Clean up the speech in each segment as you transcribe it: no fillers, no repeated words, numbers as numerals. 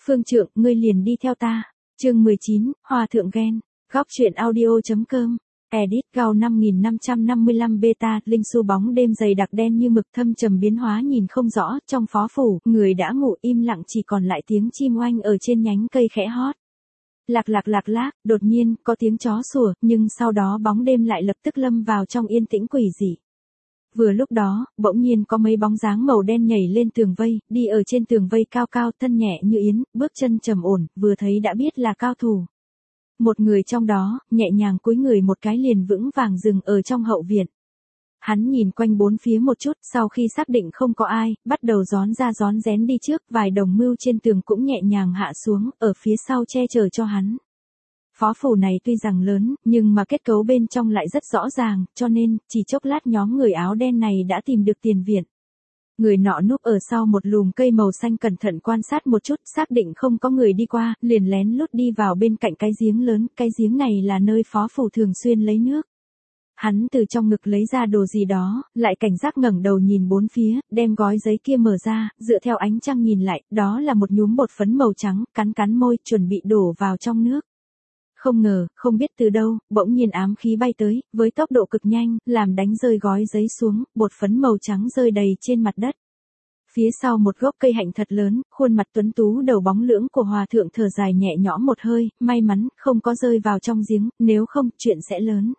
Phương Trượng, ngươi liền đi theo ta. Chương 19, Hòa thượng ghen. Góc truyện audio.com. Edit Gao 5555 beta, linh su bóng đêm dày đặc đen như mực thâm trầm biến hóa nhìn không rõ, trong phó phủ, người đã ngủ im lặng chỉ còn lại tiếng chim oanh ở trên nhánh cây khẽ hót. Lạc lạc lạc lác, đột nhiên, có tiếng chó sủa, nhưng sau đó bóng đêm lại lập tức lâm vào trong yên tĩnh quỷ dị. Vừa lúc đó, bỗng nhiên có mấy bóng dáng màu đen nhảy lên tường vây, đi ở trên tường vây cao cao, thân nhẹ như yến, bước chân trầm ổn, vừa thấy đã biết là cao thủ. Một người trong đó, nhẹ nhàng cúi người một cái liền vững vàng dừng ở trong hậu viện. Hắn nhìn quanh bốn phía một chút, sau khi xác định không có ai, bắt đầu rón ra rón rén đi trước, vài đồng mưu trên tường cũng nhẹ nhàng hạ xuống, ở phía sau che chở cho hắn. Phó phủ này tuy rằng lớn, nhưng mà kết cấu bên trong lại rất rõ ràng, cho nên, chỉ chốc lát nhóm người áo đen này đã tìm được tiền viện. Người nọ núp ở sau một lùm cây màu xanh cẩn thận quan sát một chút, xác định không có người đi qua, liền lén lút đi vào bên cạnh cái giếng lớn, cái giếng này là nơi phó phủ thường xuyên lấy nước. Hắn từ trong ngực lấy ra đồ gì đó, lại cảnh giác ngẩng đầu nhìn bốn phía, đem gói giấy kia mở ra, dựa theo ánh trăng nhìn lại, đó là một nhúm bột phấn màu trắng, cắn cắn môi, chuẩn bị đổ vào trong nước. Không ngờ, không biết từ đâu, bỗng nhiên ám khí bay tới, với tốc độ cực nhanh, làm đánh rơi gói giấy xuống, bột phấn màu trắng rơi đầy trên mặt đất. Phía sau một gốc cây hạnh thật lớn, khuôn mặt tuấn tú đầu bóng lưỡng của hòa thượng thở dài nhẹ nhõm một hơi, may mắn, không có rơi vào trong giếng, nếu không, chuyện sẽ lớn.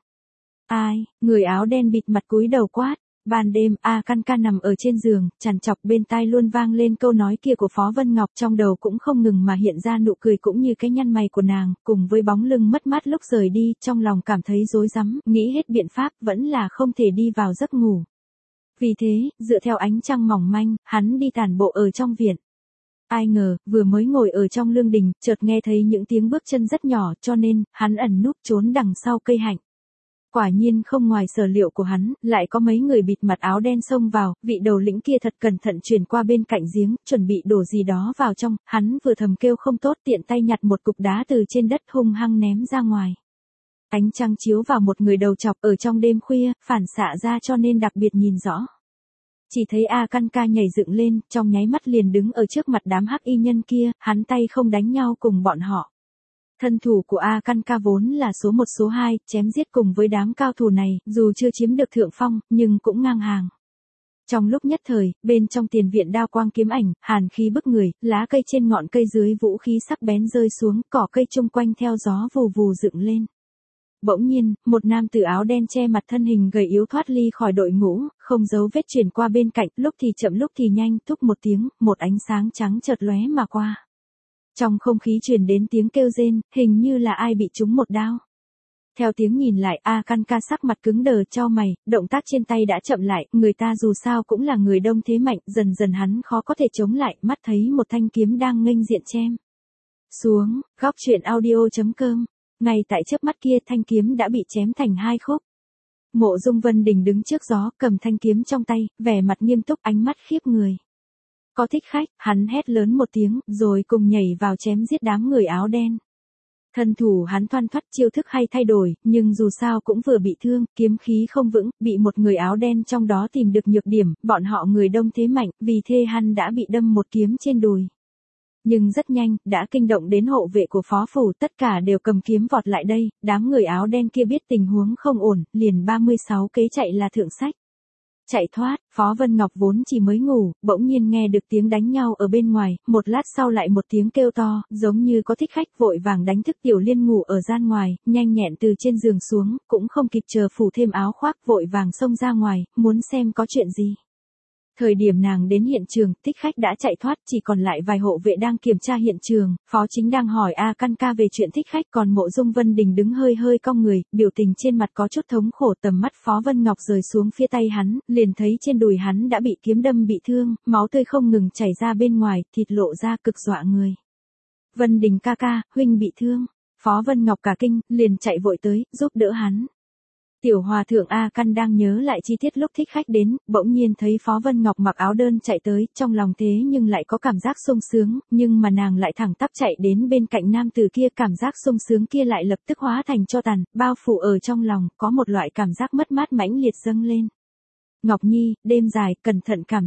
Ai, người áo đen bịt mặt cúi đầu quát. Ban đêm, A Căn Ca nằm ở trên giường, trằn trọc bên tai luôn vang lên câu nói kia của Phó Vân Ngọc, trong đầu cũng không ngừng mà hiện ra nụ cười cũng như cái nhăn mày của nàng, cùng với bóng lưng mất mát lúc rời đi, trong lòng cảm thấy rối rắm, nghĩ hết biện pháp, vẫn là không thể đi vào giấc ngủ. Vì thế, dựa theo ánh trăng mỏng manh, hắn đi tản bộ ở trong viện. Ai ngờ, vừa mới ngồi ở trong lương đình, chợt nghe thấy những tiếng bước chân rất nhỏ, cho nên, hắn ẩn núp trốn đằng sau cây hạnh. Quả nhiên không ngoài sở liệu của hắn, lại có mấy người bịt mặt áo đen xông vào, vị đầu lĩnh kia thật cẩn thận chuyển qua bên cạnh giếng, chuẩn bị đổ gì đó vào trong, hắn vừa thầm kêu không tốt tiện tay nhặt một cục đá từ trên đất hung hăng ném ra ngoài. Ánh trăng chiếu vào một người đầu chọc ở trong đêm khuya, phản xạ ra cho nên đặc biệt nhìn rõ. Chỉ thấy A Căn Ca nhảy dựng lên, trong nháy mắt liền đứng ở trước mặt đám hắc y nhân kia, hắn tay không đánh nhau cùng bọn họ. Thân thủ của A Căn Ca vốn là số 1 số 2, chém giết cùng với đám cao thủ này, dù chưa chiếm được thượng phong, nhưng cũng ngang hàng. Trong lúc nhất thời, bên trong tiền viện đao quang kiếm ảnh, hàn khí bức người, lá cây trên ngọn cây dưới vũ khí sắc bén rơi xuống, cỏ cây chung quanh theo gió vù vù dựng lên. Bỗng nhiên, một nam tử áo đen che mặt thân hình gầy yếu thoát ly khỏi đội ngũ, không giấu vết chuyển qua bên cạnh, lúc thì chậm lúc thì nhanh, thúc một tiếng, một ánh sáng trắng chợt lóe mà qua. Trong không khí truyền đến tiếng kêu rên, hình như là ai bị trúng một đao. Theo tiếng nhìn lại, A Căn Ca sắc mặt cứng đờ chau mày, động tác trên tay đã chậm lại, người ta dù sao cũng là người đông thế mạnh, dần dần hắn khó có thể chống lại, mắt thấy một thanh kiếm đang nghênh diện chém xuống. Góc truyện audio.com. Ngay tại chớp mắt kia, thanh kiếm đã bị chém thành hai khúc. Mộ Dung Vân Đình đứng trước gió, cầm thanh kiếm trong tay, vẻ mặt nghiêm túc, ánh mắt khiếp người. Có thích khách, hắn hét lớn một tiếng, rồi cùng nhảy vào chém giết đám người áo đen. Thân thủ hắn thoăn thoắt, chiêu thức hay thay đổi, nhưng dù sao cũng vừa bị thương, kiếm khí không vững, bị một người áo đen trong đó tìm được nhược điểm, bọn họ người đông thế mạnh, vì thế hắn đã bị đâm một kiếm trên đùi. Nhưng rất nhanh, đã kinh động đến hộ vệ của phó phủ, tất cả đều cầm kiếm vọt lại đây, đám người áo đen kia biết tình huống không ổn, liền 36 kế chạy là thượng sách. Chạy thoát, Phó Vân Ngọc vốn chỉ mới ngủ, bỗng nhiên nghe được tiếng đánh nhau ở bên ngoài, một lát sau lại một tiếng kêu to, giống như có thích khách vội vàng đánh thức Tiểu Liên ngủ ở gian ngoài, nhanh nhẹn từ trên giường xuống, cũng không kịp chờ phủ thêm áo khoác vội vàng xông ra ngoài, muốn xem có chuyện gì. Thời điểm nàng đến hiện trường, thích khách đã chạy thoát, chỉ còn lại vài hộ vệ đang kiểm tra hiện trường, Phó Chính đang hỏi A Căn Ca về chuyện thích khách, còn Mộ Dung Vân Đình đứng hơi hơi cong người, biểu tình trên mặt có chút thống khổ, tầm mắt Phó Vân Ngọc rời xuống phía tay hắn, liền thấy trên đùi hắn đã bị kiếm đâm bị thương, máu tươi không ngừng chảy ra bên ngoài, thịt lộ ra cực dọa người. Vân Đình ca ca, huynh bị thương. Phó Vân Ngọc cả kinh, liền chạy vội tới, giúp đỡ hắn. Tiểu hòa thượng A Căn đang nhớ lại chi tiết lúc thích khách đến, bỗng nhiên thấy Phó Vân Ngọc mặc áo đơn chạy tới, trong lòng thế nhưng lại có cảm giác sung sướng, nhưng mà nàng lại thẳng tắp chạy đến bên cạnh nam tử kia, cảm giác sung sướng kia lại lập tức hóa thành tro tàn, bao phủ ở trong lòng, có một loại cảm giác mất mát mãnh liệt dâng lên. Ngọc Nhi, đêm dài, cẩn thận cảm lạnh.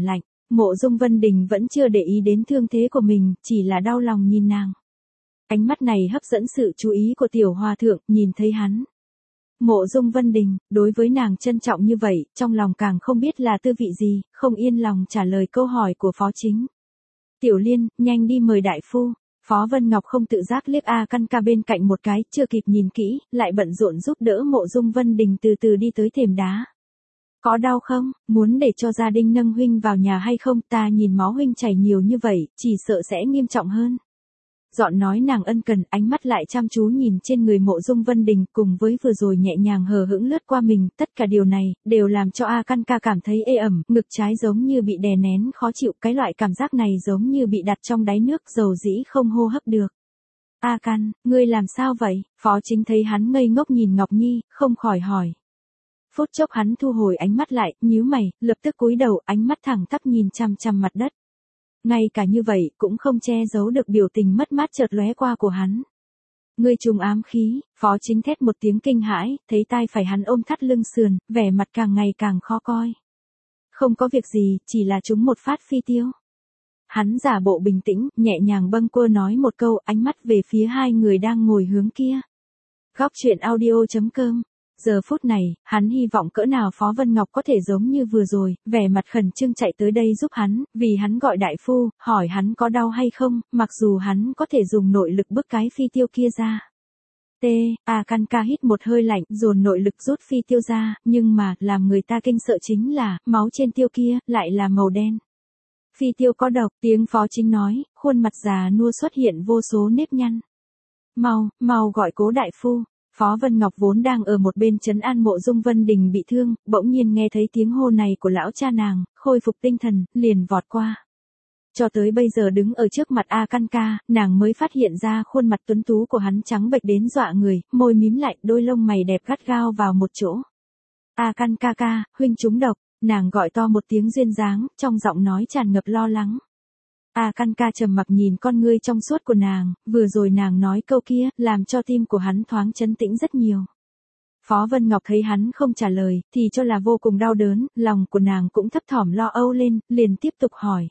Mộ Dung Vân Đình vẫn chưa để ý đến thương thế của mình, chỉ là đau lòng nhìn nàng. Ánh mắt này hấp dẫn sự chú ý của tiểu hòa thượng, nhìn thấy hắn. Mộ Dung Vân Đình, đối với nàng trân trọng như vậy, trong lòng càng không biết là tư vị gì, không yên lòng trả lời câu hỏi của Phó Chính. Tiểu Liên, nhanh đi mời đại phu. Phó Vân Ngọc không tự giác liếc A Căn Ca bên cạnh một cái, chưa kịp nhìn kỹ, lại bận rộn giúp đỡ Mộ Dung Vân Đình từ từ đi tới thềm đá. Có đau không, muốn để cho gia đình nâng huynh vào nhà hay không, ta nhìn máu huynh chảy nhiều như vậy, chỉ sợ sẽ nghiêm trọng hơn. Dọn nói nàng ân cần, ánh mắt lại chăm chú nhìn trên người Mộ Dung Vân Đình, cùng với vừa rồi nhẹ nhàng hờ hững lướt qua mình, tất cả điều này, đều làm cho A Căn Ca cảm thấy ê ẩm, ngực trái giống như bị đè nén khó chịu, cái loại cảm giác này giống như bị đặt trong đáy nước, dầu dĩ không hô hấp được. A Căn, ngươi làm sao vậy? Phó Chính thấy hắn ngây ngốc nhìn Ngọc Nhi, không khỏi hỏi. Phút chốc hắn thu hồi ánh mắt lại, nhíu mày, lập tức cúi đầu, ánh mắt thẳng tắp nhìn chằm chằm mặt đất. Ngay cả như vậy, cũng không che giấu được biểu tình mất mát chợt lóe qua của hắn. Ngươi trùng ám khí, Phó Chính thét một tiếng kinh hãi, thấy tai phải hắn ôm thắt lưng sườn, vẻ mặt càng ngày càng khó coi. Không có việc gì, chỉ là trúng một phát phi tiêu. Hắn giả bộ bình tĩnh, nhẹ nhàng bâng quơ nói một câu, ánh mắt về phía hai người đang ngồi hướng kia. Góc truyện audio.com. Giờ phút này, hắn hy vọng cỡ nào Phó Vân Ngọc có thể giống như vừa rồi, vẻ mặt khẩn trương chạy tới đây giúp hắn, vì hắn gọi đại phu, hỏi hắn có đau hay không, mặc dù hắn có thể dùng nội lực bức cái phi tiêu kia ra. A Căn Ca hít một hơi lạnh, dồn nội lực rút phi tiêu ra, nhưng mà, làm người ta kinh sợ chính là, máu trên tiêu kia, lại là màu đen. Phi tiêu có độc, tiếng Phó Chính nói, khuôn mặt già nua xuất hiện vô số nếp nhăn. Mau gọi Cố đại phu. Phó Vân Ngọc vốn đang ở một bên trấn an Mộ Dung Vân Đình bị thương, bỗng nhiên nghe thấy tiếng hô này của lão cha nàng, khôi phục tinh thần, liền vọt qua. Cho tới bây giờ đứng ở trước mặt A Căn Ca, nàng mới phát hiện ra khuôn mặt tuấn tú của hắn trắng bệch đến dọa người, môi mím lại, đôi lông mày đẹp gắt gao vào một chỗ. A Căn Ca, huynh trúng độc, nàng gọi to một tiếng duyên dáng, trong giọng nói tràn ngập lo lắng. A Căn Ca trầm mặc nhìn con ngươi trong suốt của nàng, vừa rồi nàng nói câu kia, làm cho tim của hắn thoáng trấn tĩnh rất nhiều. Phó Vân Ngọc thấy hắn không trả lời, thì cho là vô cùng đau đớn, lòng của nàng cũng thấp thỏm lo âu lên, liền tiếp tục hỏi.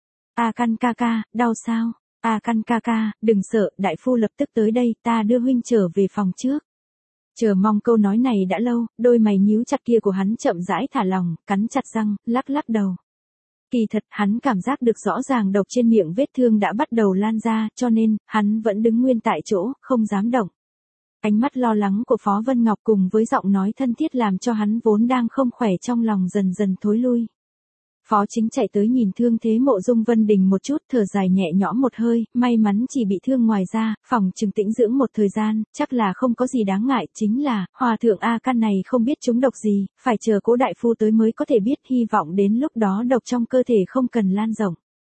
A Căn Ca, đau sao? A Căn Ca, đừng sợ, đại phu lập tức tới đây, ta đưa huynh trở về phòng trước. Chờ mong câu nói này đã lâu, đôi mày nhíu chặt kia của hắn chậm rãi thả lỏng, cắn chặt răng, lắc đầu. Kỳ thật, hắn cảm giác được rõ ràng độc trên miệng vết thương đã bắt đầu lan ra, cho nên, hắn vẫn đứng nguyên tại chỗ, không dám động. Ánh mắt lo lắng của Phó Vân Ngọc cùng với giọng nói thân thiết làm cho hắn vốn đang không khỏe trong lòng dần dần thối lui. Phó Chính chạy tới nhìn thương thế Mộ Dung Vân Đình một chút, thở dài nhẹ nhõm một hơi, may mắn chỉ bị thương ngoài da, phòng chừng tĩnh dưỡng một thời gian, chắc là không có gì đáng ngại, chính là, hòa thượng A Căn này không biết trúng độc gì, phải chờ Cố đại phu tới mới có thể biết, hy vọng đến lúc đó độc trong cơ thể không cần lan rộng.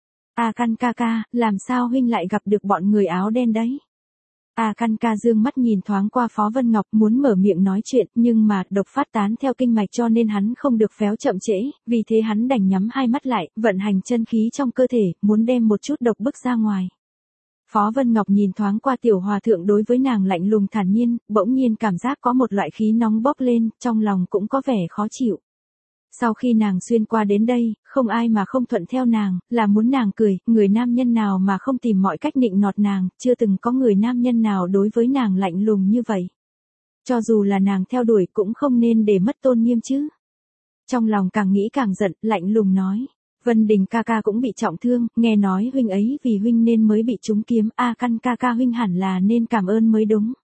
A Căn Ca, làm sao huynh lại gặp được bọn người áo đen đấy? A Căn Ca dương mắt nhìn thoáng qua Phó Vân Ngọc muốn mở miệng nói chuyện, nhưng mà độc phát tán theo kinh mạch cho nên hắn không được phéo chậm trễ, vì thế hắn đành nhắm hai mắt lại, vận hành chân khí trong cơ thể, muốn đem một chút độc bức ra ngoài. Phó Vân Ngọc nhìn thoáng qua tiểu hòa thượng đối với nàng lạnh lùng thản nhiên, bỗng nhiên cảm giác có một loại khí nóng bốc lên, trong lòng cũng có vẻ khó chịu. Sau khi nàng xuyên qua đến đây, không ai mà không thuận theo nàng, là muốn nàng cười, người nam nhân nào mà không tìm mọi cách nịnh nọt nàng, chưa từng có người nam nhân nào đối với nàng lạnh lùng như vậy. Cho dù là nàng theo đuổi cũng không nên để mất tôn nghiêm chứ. Trong lòng càng nghĩ càng giận, lạnh lùng nói. Vân Đình ca cũng bị trọng thương, nghe nói huynh ấy vì huynh nên mới bị trúng kiếm, A Căn ca huynh hẳn là nên cảm ơn mới đúng.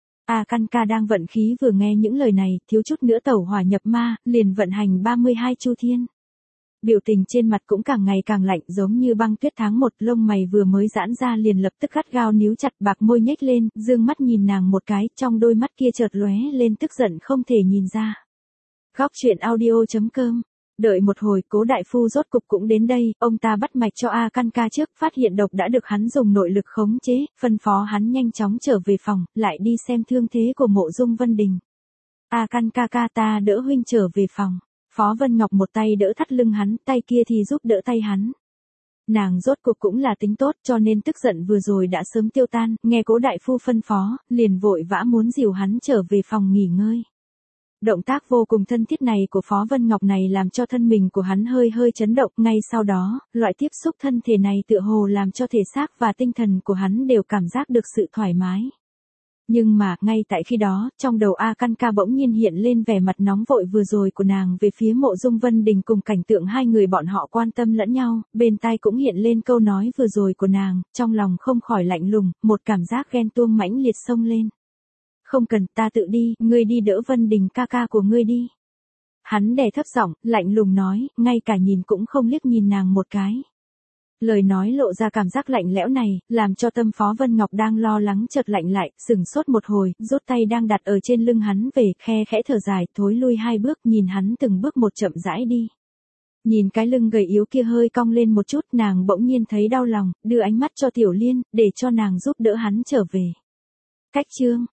A Căn Ca đang vận khí vừa nghe những lời này, thiếu chút nữa tẩu hỏa nhập ma, liền vận hành 32 chu thiên. Biểu tình trên mặt cũng càng ngày càng lạnh giống như băng tuyết tháng 1, lông mày vừa mới giãn ra liền lập tức gắt gao níu chặt, bạc môi nhếch lên, dương mắt nhìn nàng một cái, trong đôi mắt kia chợt lóe lên tức giận không thể nhìn ra. Góc truyện audio.com. Đợi một hồi, Cố đại phu rốt cục cũng đến đây, ông ta bắt mạch cho A Căn Ca trước, phát hiện độc đã được hắn dùng nội lực khống chế, phân phó hắn nhanh chóng trở về phòng, lại đi xem thương thế của Mộ Dung Vân Đình. A Căn Ca, ta đỡ huynh trở về phòng. Phó Vân Ngọc một tay đỡ thắt lưng hắn, tay kia thì giúp đỡ tay hắn. Nàng rốt cuộc cũng là tính tốt, cho nên tức giận vừa rồi đã sớm tiêu tan, nghe Cố đại phu phân phó, liền vội vã muốn dìu hắn trở về phòng nghỉ ngơi. Động tác vô cùng thân thiết này của Phó Vân Ngọc này làm cho thân mình của hắn hơi hơi chấn động, ngay sau đó, loại tiếp xúc thân thể này tựa hồ làm cho thể xác và tinh thần của hắn đều cảm giác được sự thoải mái. Nhưng mà, ngay tại khi đó, trong đầu A Căn Ca bỗng nhiên hiện lên vẻ mặt nóng vội vừa rồi của nàng về phía Mộ Dung Vân Đình cùng cảnh tượng hai người bọn họ quan tâm lẫn nhau, bên tai cũng hiện lên câu nói vừa rồi của nàng, trong lòng không khỏi lạnh lùng, một cảm giác ghen tuông mãnh liệt xông lên. Không cần, ta tự đi, ngươi đi đỡ Vân Đình ca ca của ngươi đi. Hắn đè thấp giọng, lạnh lùng nói, ngay cả nhìn cũng không liếc nhìn nàng một cái. Lời nói lộ ra cảm giác lạnh lẽo này, làm cho tâm Phó Vân Ngọc đang lo lắng chợt lạnh lại, sừng sốt một hồi, rút tay đang đặt ở trên lưng hắn về, khe khẽ thở dài, thối lui hai bước, nhìn hắn từng bước một chậm rãi đi. Nhìn cái lưng gầy yếu kia hơi cong lên một chút, nàng bỗng nhiên thấy đau lòng, đưa ánh mắt cho Tiểu Liên, để cho nàng giúp đỡ hắn trở về. Cách chương